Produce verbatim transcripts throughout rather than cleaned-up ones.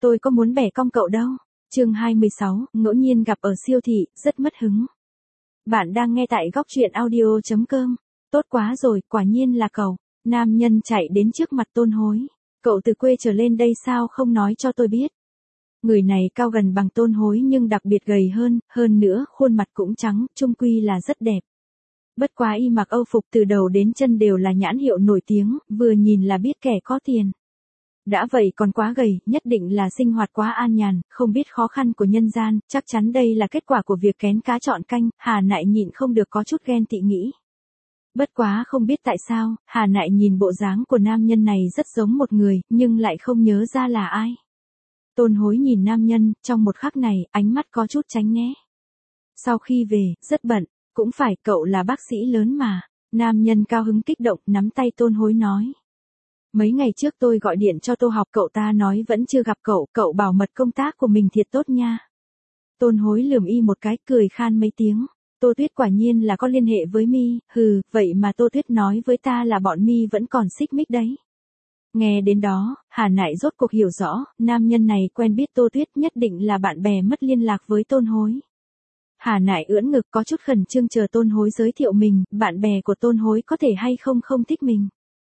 tôi có muốn bẻ cong cậu đâu. Chương hai mươi sáu, ngẫu nhiên gặp ở siêu thị, rất mất hứng. Bạn đang nghe tại góc truyện audio chấm com. Tốt quá rồi, quả nhiên là cậu. Nam nhân chạy đến trước mặt Tôn Hối. Cậu từ quê trở lên đây sao không nói cho tôi biết. Người này cao gần bằng Tôn Hối nhưng đặc biệt gầy hơn, hơn nữa khuôn mặt cũng trắng, chung quy là rất đẹp. Bất quá y mặc âu phục từ đầu đến chân đều là nhãn hiệu nổi tiếng, vừa nhìn là biết kẻ có tiền. Đã vậy còn quá gầy, nhất định là sinh hoạt quá an nhàn, không biết khó khăn của nhân gian, chắc chắn đây là kết quả của việc kén cá chọn canh, Hà Nại nhịn không được có chút ghen tị nghĩ. Bất quá không biết tại sao, Hà Nại nhìn bộ dáng của nam nhân này rất giống một người, nhưng lại không nhớ ra là ai. Tôn Hối nhìn nam nhân, trong một khắc này, ánh mắt có chút tránh né. Sau khi về, rất bận, cũng phải, cậu là bác sĩ lớn mà. Nam nhân cao hứng kích động, nắm tay Tôn Hối nói. Mấy ngày trước tôi gọi điện cho Tô Học, cậu ta nói vẫn chưa gặp cậu, cậu bảo mật công tác của mình thiệt tốt nha. Tôn Hối lườm y một cái, cười khan mấy tiếng. Tô Tuyết quả nhiên là có liên hệ với mi, hừ, vậy mà Tô Tuyết nói với ta là bọn mi vẫn còn xích mích đấy. Nghe đến đó, Hà Nại rốt cuộc hiểu rõ, nam nhân này quen biết Tô Tuyết nhất định là bạn bè mất liên lạc với Tôn Hối. Hà Nại ưỡn ngực có chút khẩn trương chờ Tôn Hối giới thiệu mình, bạn bè của Tôn Hối có thể hay không không thích mình.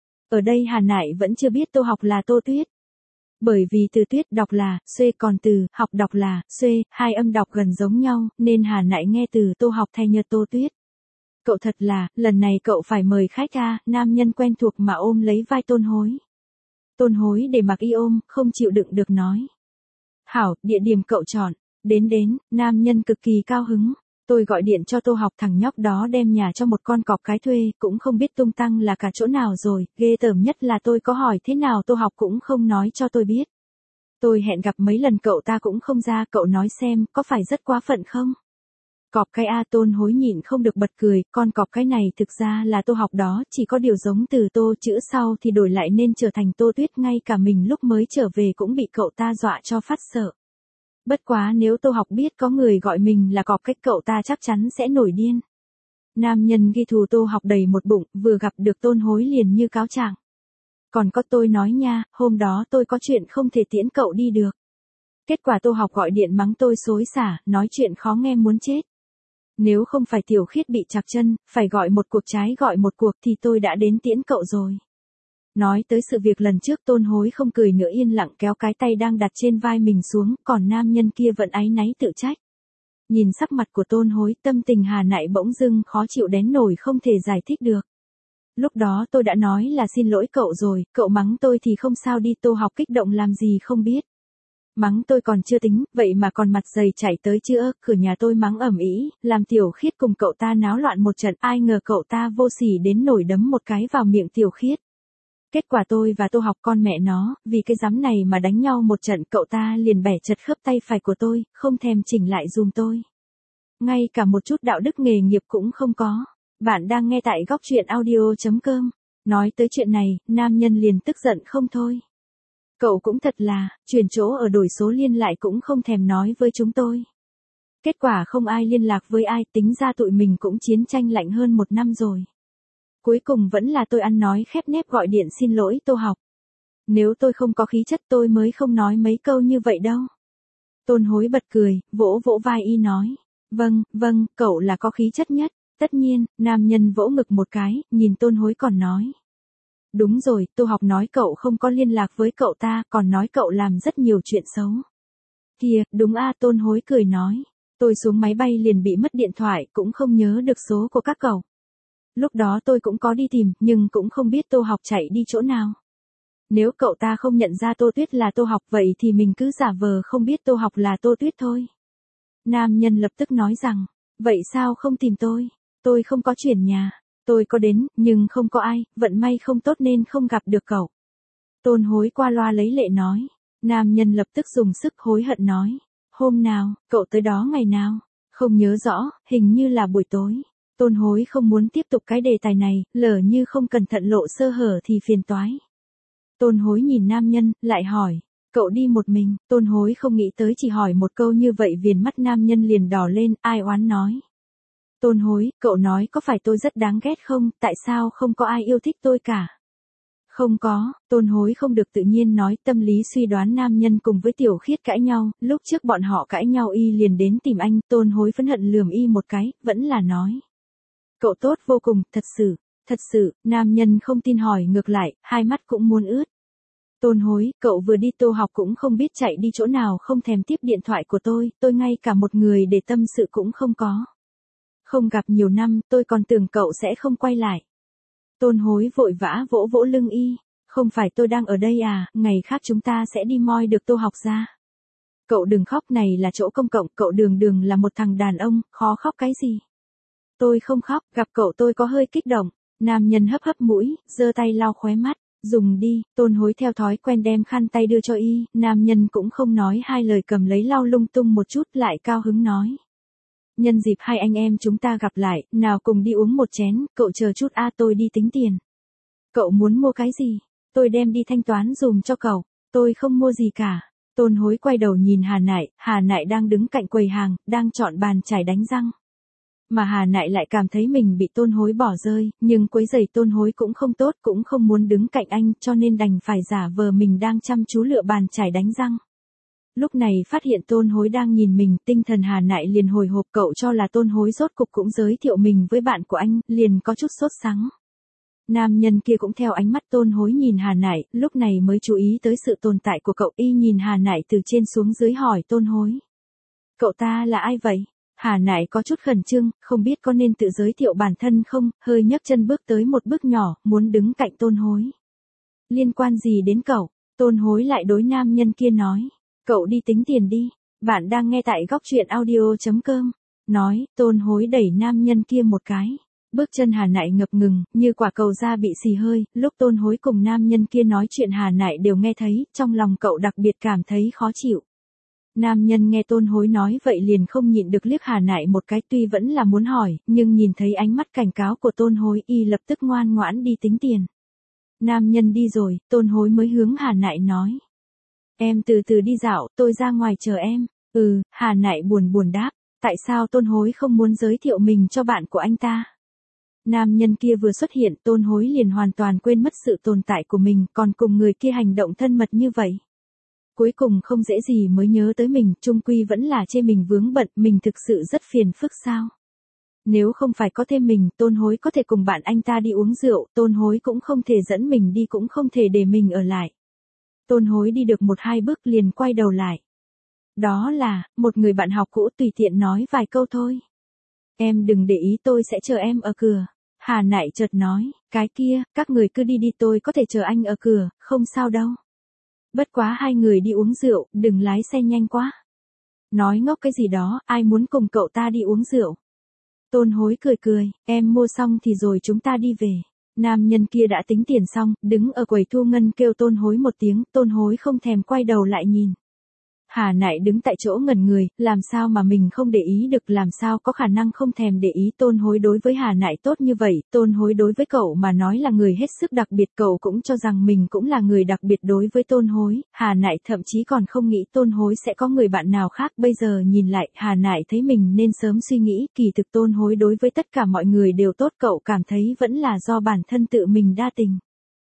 Ở đây Hà Nại vẫn chưa biết Tô Học là Tô Tuyết. Bởi vì từ Tuyết đọc là, xuê còn từ, học đọc là, xuê, hai âm đọc gần giống nhau, nên Hà Nại nghe từ Tô Học thay nhật Tô Tuyết. Cậu thật là, lần này cậu phải mời khách à, nam nhân quen thuộc mà ôm lấy vai Tôn Hối. Tôn Hối để mặc y ôm, không chịu đựng được nói. Hảo, địa điểm cậu chọn. Đến đến, nam nhân cực kỳ cao hứng. Tôi gọi điện cho Tô Học, thằng nhóc đó đem nhà cho một con cọp cái thuê, cũng không biết tung tăng là cả chỗ nào rồi, ghê tởm nhất là tôi có hỏi thế nào Tô Học cũng không nói cho tôi biết. Tôi hẹn gặp mấy lần cậu ta cũng không ra, cậu nói xem, có phải rất quá phận không? Cọp cái a, Tôn Hối nhịn không được bật cười, con cọp cái này thực ra là Tô Học đó, chỉ có điều giống từ Tô chữ sau thì đổi lại nên trở thành Tô Tuyết, ngay cả mình lúc mới trở về cũng bị cậu ta dọa cho phát sợ. Bất quá nếu Tô Học biết có người gọi mình là cọp cách, cậu ta chắc chắn sẽ nổi điên. Nam nhân ghi thù Tô Học đầy một bụng, vừa gặp được Tôn Hối liền như cáo trạng. Còn có tôi nói nha, hôm đó tôi có chuyện không thể tiễn cậu đi được. Kết quả Tô Học gọi điện mắng tôi xối xả, nói chuyện khó nghe muốn chết. Nếu không phải Tiểu Khiết bị chạc chân, phải gọi một cuộc trái gọi một cuộc thì tôi đã đến tiễn cậu rồi. Nói tới sự việc lần trước, Tôn Hối không cười nữa, yên lặng kéo cái tay đang đặt trên vai mình xuống, còn nam nhân kia vẫn áy náy tự trách. Nhìn sắc mặt của Tôn Hối, tâm tình Hà Nại bỗng dưng khó chịu đến nổi không thể giải thích được. Lúc đó tôi đã nói là xin lỗi cậu rồi, cậu mắng tôi thì không sao đi, Tô Học kích động làm gì không biết. Mắng tôi còn chưa tính, vậy mà còn mặt dày chạy tới chưa, cửa nhà tôi mắng ầm ĩ, làm Tiểu Khiết cùng cậu ta náo loạn một trận, ai ngờ cậu ta vô sỉ đến nổi đấm một cái vào miệng Tiểu Khiết. Kết quả tôi và Tô Học con mẹ nó, vì cái giám này mà đánh nhau một trận, cậu ta liền bẻ chật khớp tay phải của tôi, không thèm chỉnh lại dùm tôi. Ngay cả một chút đạo đức nghề nghiệp cũng không có. Bạn đang nghe tại góc truyện audio chấm com. Nói tới chuyện này, nam nhân liền tức giận không thôi. Cậu cũng thật là, chuyển chỗ ở đổi số liên lại cũng không thèm nói với chúng tôi. Kết quả không ai liên lạc với ai, tính ra tụi mình cũng chiến tranh lạnh hơn một năm rồi. Cuối cùng vẫn là tôi ăn nói khép nép gọi điện xin lỗi Tô Học. Nếu tôi không có khí chất tôi mới không nói mấy câu như vậy đâu. Tôn Hối bật cười, vỗ vỗ vai y nói. Vâng, vâng, cậu là có khí chất nhất. Tất nhiên, nam nhân vỗ ngực một cái, nhìn Tôn Hối còn nói. Đúng rồi, Tô Học nói cậu không có liên lạc với cậu ta, còn nói cậu làm rất nhiều chuyện xấu. Kìa, đúng a, Tôn Hối cười nói. Tôi xuống máy bay liền bị mất điện thoại, cũng không nhớ được số của các cậu. Lúc đó tôi cũng có đi tìm, nhưng cũng không biết Tô Học chạy đi chỗ nào. Nếu cậu ta không nhận ra Tô Tuyết là Tô Học, vậy thì mình cứ giả vờ không biết Tô Học là Tô Tuyết thôi. Nam nhân lập tức nói rằng, vậy sao không tìm tôi? Tôi không có chuyển nhà. Tôi có đến, nhưng không có ai, vận may không tốt nên không gặp được cậu. Tôn Hối qua loa lấy lệ nói. Nam nhân lập tức dùng sức hối hận nói. Hôm nào, cậu tới đó ngày nào? Không nhớ rõ, hình như là buổi tối. Tôn Hối không muốn tiếp tục cái đề tài này, lỡ như không cẩn thận lộ sơ hở thì phiền toái. Tôn Hối nhìn nam nhân, lại hỏi. Cậu đi một mình, Tôn Hối không nghĩ tới chỉ hỏi một câu như vậy viền mắt nam nhân liền đỏ lên, ai oán nói. Tôn Hối, cậu nói có phải tôi rất đáng ghét không, tại sao không có ai yêu thích tôi cả? Không có, Tôn Hối không được tự nhiên nói, tâm lý suy đoán nam nhân cùng với Tiểu Khiết cãi nhau, lúc trước bọn họ cãi nhau y liền đến tìm anh, Tôn Hối phẫn hận lườm y một cái, vẫn là nói. Cậu tốt vô cùng, thật sự, thật sự, nam nhân không tin hỏi ngược lại, hai mắt cũng muốn ướt. Tôn Hối, cậu vừa đi tô học cũng không biết chạy đi chỗ nào không thèm tiếp điện thoại của tôi, tôi ngay cả một người để tâm sự cũng không có. Không gặp nhiều năm, tôi còn tưởng cậu sẽ không quay lại. Tôn Hối vội vã vỗ vỗ lưng y, không phải tôi đang ở đây à, ngày khác chúng ta sẽ đi moi được tô học ra. Cậu đừng khóc, này là chỗ công cộng, cậu đường đường là một thằng đàn ông, khó khóc cái gì. Tôi không khóc, gặp cậu tôi có hơi kích động, nam nhân hấp hấp mũi, giơ tay lau khóe mắt, dùng đi, Tôn Hối theo thói quen đem khăn tay đưa cho y, nam nhân cũng không nói hai lời cầm lấy lau lung tung một chút lại cao hứng nói. Nhân dịp hai anh em chúng ta gặp lại, nào cùng đi uống một chén, cậu chờ chút a tôi đi tính tiền. Cậu muốn mua cái gì? Tôi đem đi thanh toán dùm cho cậu, tôi không mua gì cả. Tôn Hối quay đầu nhìn Hà Nại, Hà Nại đang đứng cạnh quầy hàng, đang chọn bàn chải đánh răng. Mà Hà Nại lại cảm thấy mình bị Tôn Hối bỏ rơi, nhưng quấy rầy Tôn Hối cũng không tốt, cũng không muốn đứng cạnh anh, cho nên đành phải giả vờ mình đang chăm chú lựa bàn chải đánh răng. Lúc này phát hiện Tôn Hối đang nhìn mình, tinh thần Hà Nại liền hồi hộp, cậu cho là Tôn Hối rốt cục cũng giới thiệu mình với bạn của anh, liền có chút sốt sắng. Nam nhân kia cũng theo ánh mắt Tôn Hối nhìn Hà Nại, lúc này mới chú ý tới sự tồn tại của cậu, y nhìn Hà Nại từ trên xuống dưới hỏi Tôn Hối. Cậu ta là ai vậy? Hà Nại có chút khẩn trương, không biết có nên tự giới thiệu bản thân không, hơi nhấc chân bước tới một bước nhỏ, muốn đứng cạnh Tôn Hối. Liên quan gì đến cậu? Tôn Hối lại đối nam nhân kia nói. Cậu đi tính tiền đi, bạn đang nghe tại góc truyện audio.com. Nói, Tôn Hối đẩy nam nhân kia một cái. Bước chân Hà Nại ngập ngừng, như quả cầu da bị xì hơi, lúc Tôn Hối cùng nam nhân kia nói chuyện Hà Nại đều nghe thấy, trong lòng cậu đặc biệt cảm thấy khó chịu. Nam nhân nghe Tôn Hối nói vậy liền không nhịn được liếc Hà Nại một cái, tuy vẫn là muốn hỏi, nhưng nhìn thấy ánh mắt cảnh cáo của Tôn Hối y lập tức ngoan ngoãn đi tính tiền. Nam nhân đi rồi, Tôn Hối mới hướng Hà Nại nói. Em từ từ đi dạo, tôi ra ngoài chờ em. Ừ, Hà Nại buồn buồn đáp, tại sao Tôn Hối không muốn giới thiệu mình cho bạn của anh ta? Nam nhân kia vừa xuất hiện, Tôn Hối liền hoàn toàn quên mất sự tồn tại của mình, còn cùng người kia hành động thân mật như vậy. Cuối cùng không dễ gì mới nhớ tới mình, chung quy vẫn là chê mình vướng bận, mình thực sự rất phiền phức sao? Nếu không phải có thêm mình, Tôn Hối có thể cùng bạn anh ta đi uống rượu, Tôn Hối cũng không thể dẫn mình đi, cũng không thể để mình ở lại. Tôn Hối đi được một hai bước liền quay đầu lại. Đó là, một người bạn học cũ tùy tiện nói vài câu thôi. Em đừng để ý, tôi sẽ chờ em ở cửa. Hà Nại chợt nói, cái kia, các người cứ đi đi, tôi có thể chờ anh ở cửa, không sao đâu. Bất quá hai người đi uống rượu, đừng lái xe nhanh quá. Nói ngốc cái gì đó, ai muốn cùng cậu ta đi uống rượu. Tôn Hối cười cười, em mua xong thì rồi chúng ta đi về. Nam nhân kia đã tính tiền xong, đứng ở quầy thu ngân kêu Tôn Hối một tiếng, Tôn Hối không thèm quay đầu lại nhìn. Hà Nại đứng tại chỗ ngẩn người, làm sao mà mình không để ý được, làm sao có khả năng không thèm để ý. Tôn Hối đối với Hà Nại tốt như vậy, Tôn Hối đối với cậu mà nói là người hết sức đặc biệt, cậu cũng cho rằng mình cũng là người đặc biệt đối với Tôn Hối. Hà Nại thậm chí còn không nghĩ Tôn Hối sẽ có người bạn nào khác, bây giờ nhìn lại, Hà Nại thấy mình nên sớm suy nghĩ, kỳ thực Tôn Hối đối với tất cả mọi người đều tốt, cậu cảm thấy vẫn là do bản thân tự mình đa tình.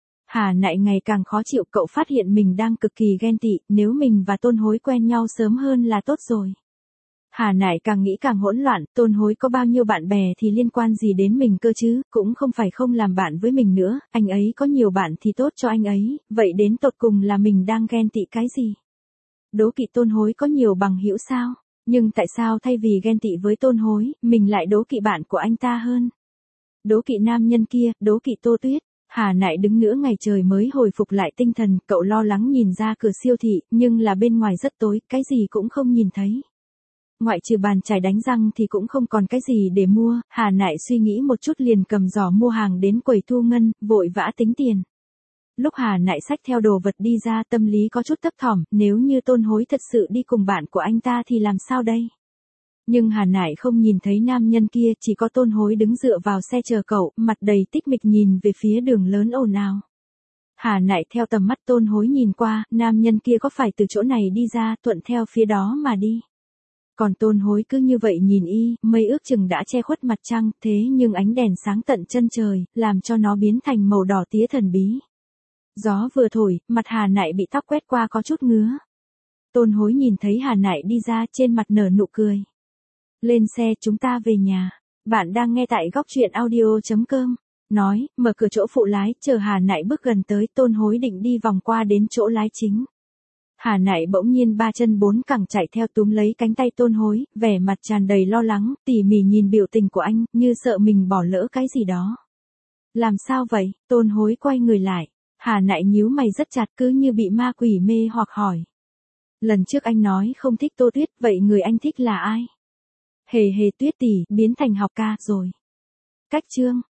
Hà Nại ngày càng khó chịu, cậu phát hiện mình đang cực kỳ ghen tị, nếu mình và Tôn Hối quen nhau sớm hơn là tốt rồi. Hà Nại càng nghĩ càng hỗn loạn, Tôn Hối có bao nhiêu bạn bè thì liên quan gì đến mình cơ chứ, cũng không phải không làm bạn với mình nữa, anh ấy có nhiều bạn thì tốt cho anh ấy, vậy đến tột cùng là mình đang ghen tị cái gì? Đố kỵ Tôn Hối có nhiều bằng hữu sao? Nhưng tại sao thay vì ghen tị với Tôn Hối, mình lại đố kỵ bạn của anh ta hơn? Đố kỵ nam nhân kia, đố kỵ Tô Tuyết. Hà Nại đứng nửa ngày trời mới hồi phục lại tinh thần, cậu lo lắng nhìn ra cửa siêu thị, nhưng là bên ngoài rất tối, cái gì cũng không nhìn thấy. Ngoại trừ bàn chải đánh răng thì cũng không còn cái gì để mua, Hà Nại suy nghĩ một chút liền cầm giỏ mua hàng đến quầy thu ngân, vội vã tính tiền. Lúc Hà Nại xách theo đồ vật đi ra, tâm lý có chút thấp thỏm, nếu như Tôn Hối thật sự đi cùng bạn của anh ta thì làm sao đây? Nhưng Hà Nại không nhìn thấy nam nhân kia, chỉ có Tôn Hối đứng dựa vào xe chờ cậu, mặt đầy tích mịch nhìn về phía đường lớn ồn ào. Hà Nại theo tầm mắt Tôn Hối nhìn qua, nam nhân kia có phải từ chỗ này đi ra, thuận theo phía đó mà đi. Còn Tôn Hối cứ như vậy nhìn y, mây ước chừng đã che khuất mặt trăng, thế nhưng ánh đèn sáng tận chân trời, làm cho nó biến thành màu đỏ tía thần bí. Gió vừa thổi, mặt Hà Nại bị tóc quét qua có chút ngứa. Tôn Hối nhìn thấy Hà Nại đi ra, trên mặt nở nụ cười. Lên xe, chúng ta về nhà. Bạn đang nghe tại góc truyện audio chấm com. Nói, mở cửa chỗ phụ lái, chờ Hà Nại bước gần tới, Tôn Hối định đi vòng qua đến chỗ lái chính. Hà Nại bỗng nhiên ba chân bốn cẳng chạy theo túm lấy cánh tay Tôn Hối, vẻ mặt tràn đầy lo lắng, tỉ mỉ nhìn biểu tình của anh, như sợ mình bỏ lỡ cái gì đó. Làm sao vậy? Tôn Hối quay người lại. Hà Nại nhíu mày rất chặt, cứ như bị ma quỷ mê hoặc hỏi. Lần trước anh nói không thích Tô Tuyết, vậy người anh thích là ai? Hề hề Tuyết tỷ, biến thành học ca rồi. Cách chương.